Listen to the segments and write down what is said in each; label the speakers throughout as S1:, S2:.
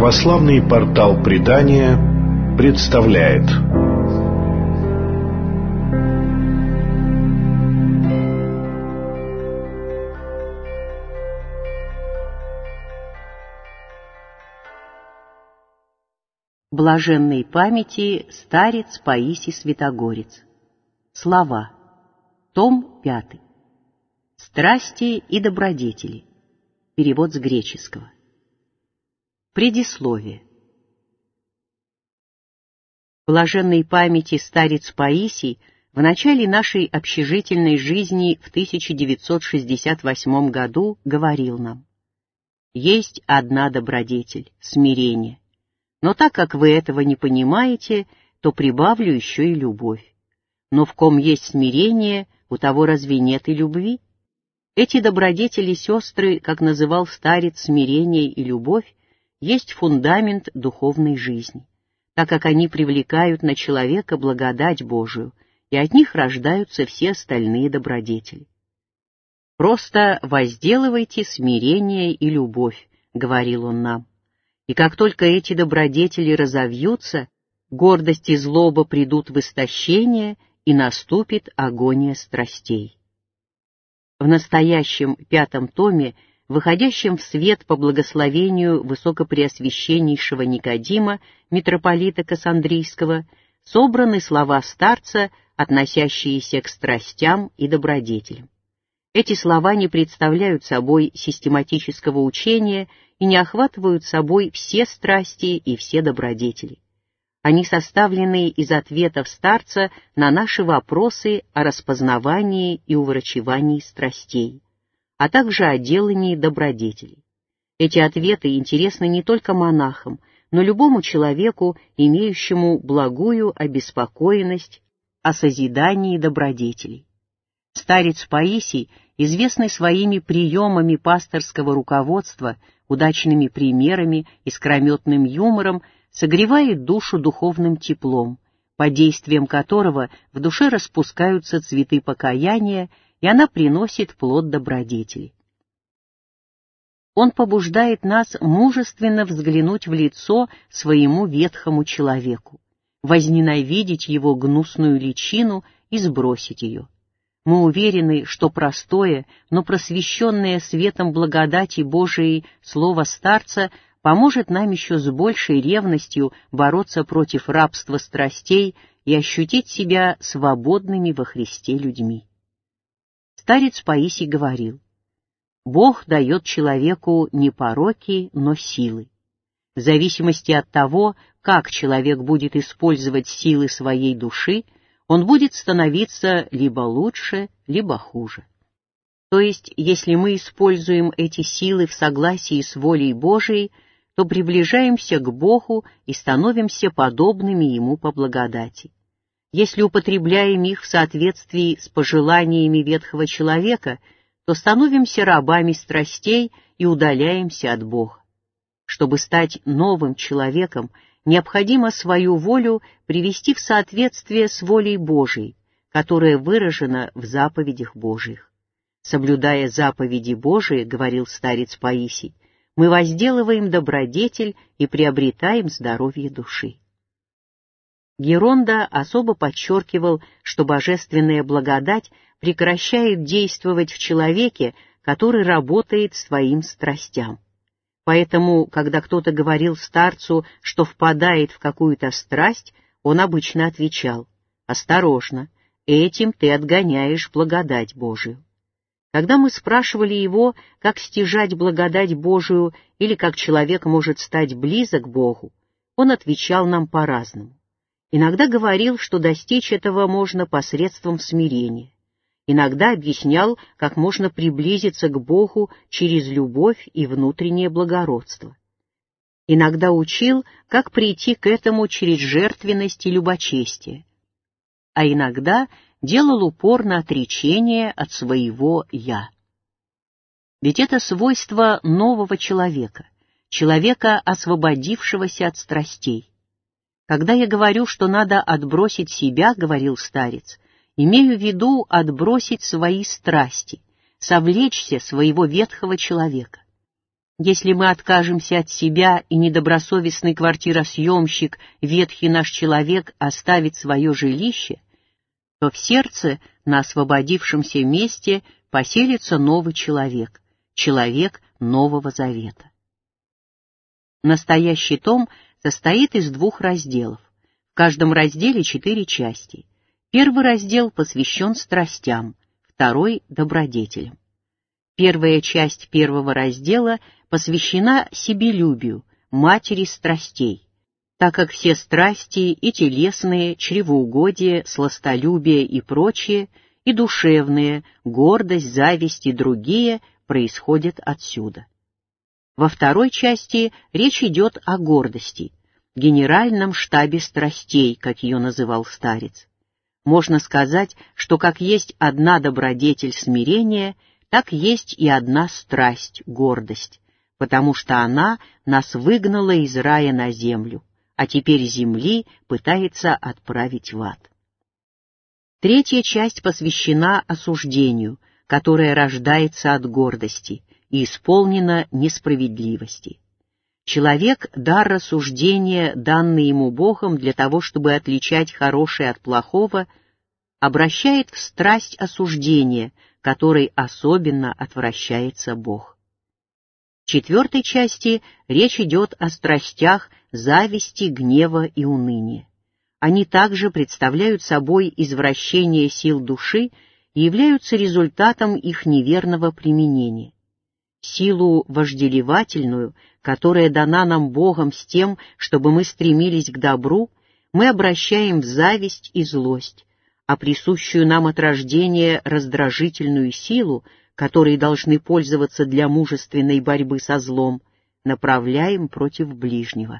S1: Православный портал Предания представляет.
S2: Блаженной памяти старец Паисий Святогорец. Слова. Том 5. Страсти и добродетели. Перевод с греческого. Предисловие. Блаженной памяти старец Паисий в начале нашей общежительной жизни в 1968 году говорил нам: «Есть одна добродетель — смирение. Но так как вы этого не понимаете, то прибавлю еще и любовь. Но в ком есть смирение, у того разве нет и любви?» Эти добродетели, сестры, как называл старец, смирение и любовь, есть фундамент духовной жизни, так как они привлекают на человека благодать Божию, и от них рождаются все остальные добродетели. «Просто возделывайте смирение и любовь», — говорил он нам. «И как только эти добродетели разовьются, гордость и злоба придут в истощение, и наступит агония страстей». В настоящем 5 томе, выходящем в свет по благословению высокопреосвященнейшего Никодима, митрополита Кассандрийского, собраны слова старца, относящиеся к страстям и добродетелям. Эти слова не представляют собой систематического учения и не охватывают собой все страсти и все добродетели. Они составлены из ответов старца на наши вопросы о распознавании и уврачевании страстей, а также о делании добродетелей. Эти ответы интересны не только монахам, но любому человеку, имеющему благую обеспокоенность о созидании добродетелей. Старец Паисий, известный своими приемами пасторского руководства, удачными примерами, искрометным юмором, согревает душу духовным теплом, под действием которого в душе распускаются цветы покаяния, и она приносит плод добродетели. Он побуждает нас мужественно взглянуть в лицо своему ветхому человеку, возненавидеть его гнусную личину и сбросить ее. Мы уверены, что простое, но просвещенное светом благодати Божией слово старца поможет нам еще с большей ревностью бороться против рабства страстей и ощутить себя свободными во Христе людьми. Старец Паисий говорил: «Бог дает человеку не пороки, но силы. В зависимости от того, как человек будет использовать силы своей души, он будет становиться либо лучше, либо хуже. То есть, если мы используем эти силы в согласии с волей Божией, то приближаемся к Богу и становимся подобными Ему по благодати. Если употребляем их в соответствии с пожеланиями ветхого человека, то становимся рабами страстей и удаляемся от Бога. Чтобы стать новым человеком, необходимо свою волю привести в соответствие с волей Божией, которая выражена в заповедях Божиих. Соблюдая заповеди Божии, говорил старец Паисий, мы возделываем добродетель и приобретаем здоровье души. Геронда особо подчеркивал, что божественная благодать прекращает действовать в человеке, который работает своим страстям. Поэтому, когда кто-то говорил старцу, что впадает в какую-то страсть, он обычно отвечал: «Осторожно, этим ты отгоняешь благодать Божию». Когда мы спрашивали его, как стяжать благодать Божию или как человек может стать близок к Богу, он отвечал нам по-разному. Иногда говорил, что достичь этого можно посредством смирения. Иногда объяснял, как можно приблизиться к Богу через любовь и внутреннее благородство. Иногда учил, как прийти к этому через жертвенность и любочестие. А иногда делал упор на отречение от своего «я». Ведь это свойство нового человека, человека, освободившегося от страстей. Когда я говорю, что надо отбросить себя, говорил старец, имею в виду отбросить свои страсти, совлечься своего ветхого человека. Если мы откажемся от себя, и недобросовестный квартиросъемщик, ветхий наш человек, оставит свое жилище, то в сердце, на освободившемся месте, поселится новый человек, человек Нового Завета. Настоящий том состоит из 2 разделов. В каждом разделе 4 части. Первый раздел посвящен страстям, второй — добродетелям. Первая часть первого раздела посвящена себелюбию, матери страстей, так как все страсти, и телесные, чревоугодие, сластолюбие и прочие, и душевные, гордость, зависть и другие происходят отсюда. Во второй части речь идет о гордости, генеральном штабе страстей, как ее называл старец. Можно сказать, что как есть одна добродетель смирения, так есть и одна страсть, гордость, потому что она нас выгнала из рая на землю, а теперь земли пытается отправить в ад. Третья часть посвящена осуждению, которое рождается от гордости и исполнено несправедливости. Человек — дар рассуждения, данный ему Богом для того, чтобы отличать хорошее от плохого, обращает в страсть осуждения, которой особенно отвращается Бог. В четвертой части речь идет о страстях зависти, гнева и уныния. Они также представляют собой извращение сил души и являются результатом их неверного применения. Силу вожделевательную, которая дана нам Богом с тем, чтобы мы стремились к добру, мы обращаем в зависть и злость, а присущую нам от рождения раздражительную силу, которой должны пользоваться для мужественной борьбы со злом, направляем против ближнего.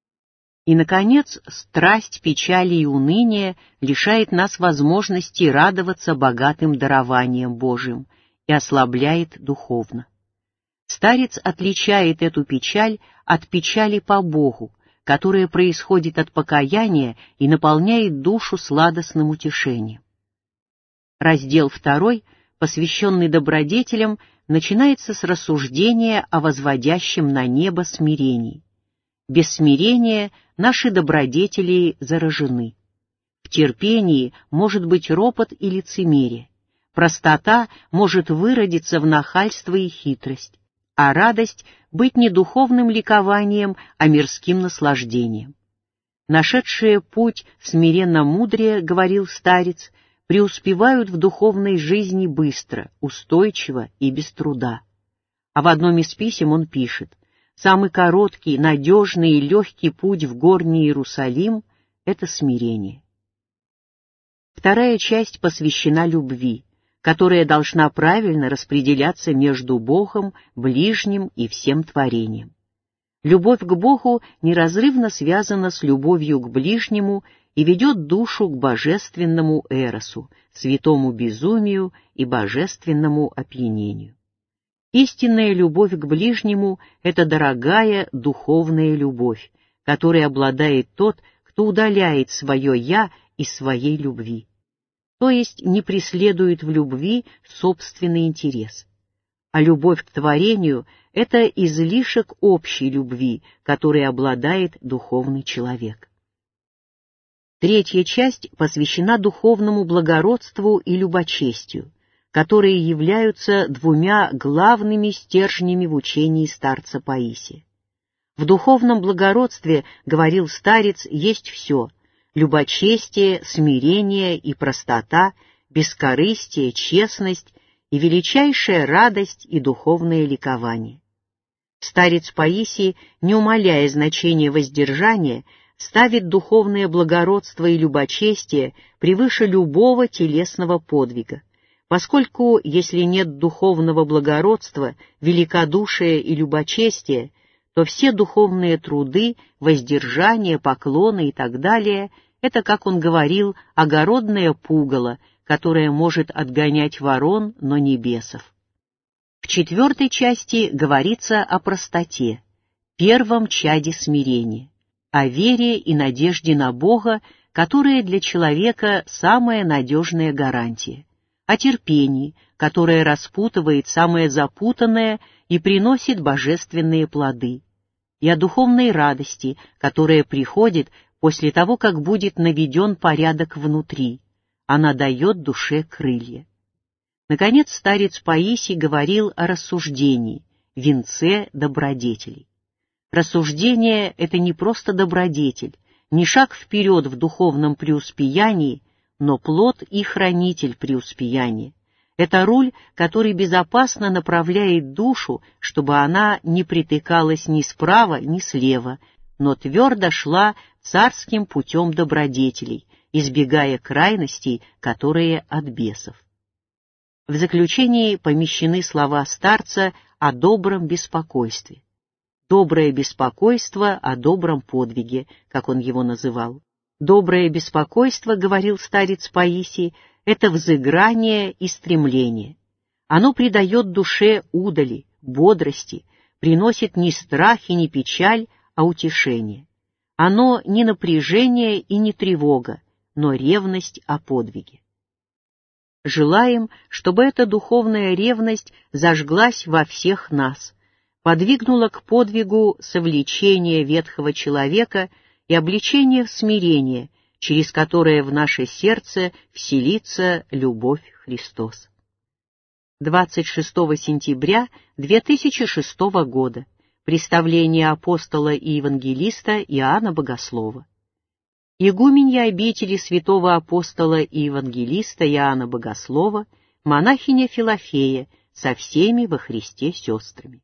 S2: И, наконец, страсть печали и уныния лишает нас возможности радоваться богатым дарованием Божиим и ослабляет духовно. Старец отличает эту печаль от печали по Богу, которая происходит от покаяния и наполняет душу сладостным утешением. Раздел 2, посвященный добродетелям, начинается с рассуждения о возводящем на небо смирении. Без смирения наши добродетели заражены. В терпении может быть ропот и лицемерие. Простота может выродиться в нахальство и хитрость, а радость быть не духовным ликованием, а мирским наслаждением. Нашедшие путь смиренно мудрее, говорил старец, преуспевают в духовной жизни быстро, устойчиво и без труда. А в одном из писем он пишет: «Самый короткий, надежный и легкий путь в горний Иерусалим — это смирение». Вторая часть посвящена любви, которая должна правильно распределяться между Богом, ближним и всем творением. Любовь к Богу неразрывно связана с любовью к ближнему и ведет душу к божественному эросу, святому безумию и божественному опьянению. Истинная любовь к ближнему — это дорогая духовная любовь, которой обладает тот, кто удаляет свое «я» из своей любви, то есть не преследует в любви собственный интерес. А любовь к творению — это излишек общей любви, которой обладает духовный человек. Третья часть посвящена духовному благородству и любочестию, которые являются 2 главными стержнями в учении старца Паисия. В духовном благородстве, говорил старец, есть все — любочестие, смирение и простота, бескорыстие, честность и величайшая радость и духовное ликование. Старец Паисий, не умаляя значения воздержания, ставит духовное благородство и любочестие превыше любого телесного подвига, поскольку, если нет духовного благородства, великодушия и любочестия, то все духовные труды, воздержание, поклоны и так далее — это, как он говорил, огородное пугало, которое может отгонять ворон, но не бесов. В 4 части говорится о простоте, первом чаде смирения, о вере и надежде на Бога, которая для человека самая надежная гарантия, о терпении, которое распутывает самое запутанное и приносит божественные плоды, и о духовной радости, которая приходит после того, как будет наведен порядок внутри. Она дает душе крылья. Наконец, старец Паисий говорил о рассуждении, венце добродетелей. Рассуждение — это не просто добродетель, не шаг вперед в духовном преуспеянии, но плод и хранитель преуспеяния. Это руль, который безопасно направляет душу, чтобы она не притыкалась ни справа, ни слева, но твердо шла царским путем добродетелей, избегая крайностей, которые от бесов. В заключении помещены слова старца о добром беспокойстве. Доброе беспокойство о добром подвиге, как он его называл. Доброе беспокойство, говорил старец Паисий, это взыграние и стремление. Оно придает душе удали, бодрости, приносит не страх и не печаль, а утешение. Оно не напряжение и не тревога, но ревность о подвиге. Желаем, чтобы эта духовная ревность зажглась во всех нас, подвигнула к подвигу совлечение ветхого человека и облечение в смирение, через которое в наше сердце вселится любовь Христос. 26 сентября 2006 года. Представление апостола и евангелиста Иоанна Богослова. Игуменья обители святого апостола и евангелиста Иоанна Богослова, монахиня Филофея, со всеми во Христе сестрами.